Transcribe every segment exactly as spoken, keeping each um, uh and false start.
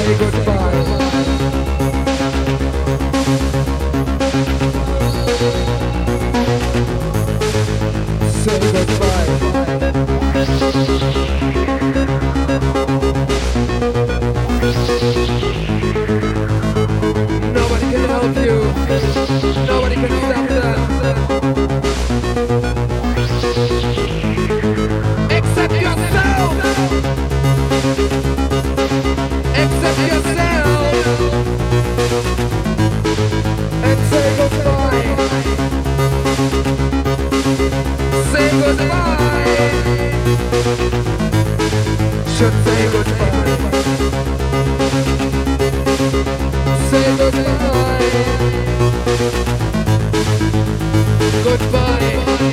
Say goodbye. Say goodbye. Nobody can help you. Nobody can stop that. Accept yourself. Accept yourself. And say goodbye. Say goodbye. Should say goodbye. Say goodbye. Goodbye.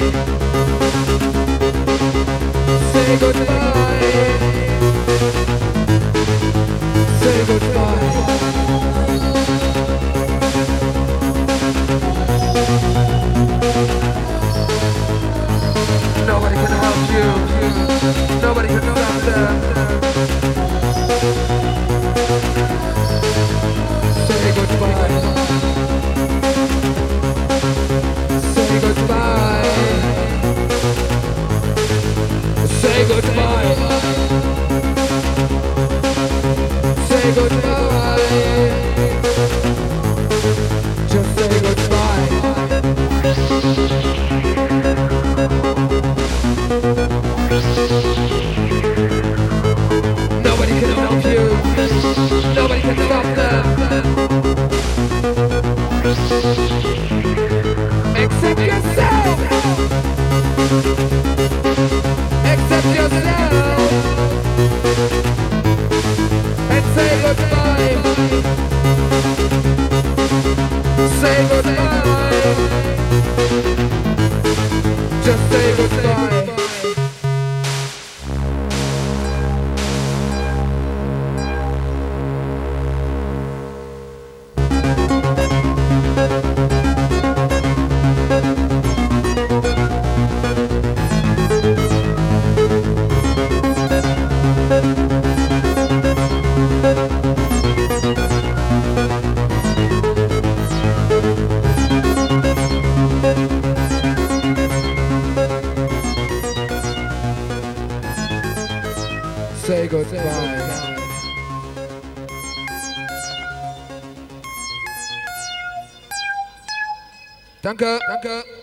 Say goodbye. Say goodbye. Nobody can help you. Nobody can stop them. Say goodbye. Say goodbye. Say goodbye. Say goodbye. Just say goodbye. Nobody can help you. Nobody can stop them. Accept yourself. Accept yourself. And say goodbye. Say goodbye. Just say goodbye. Say goodbye. Danke, danke.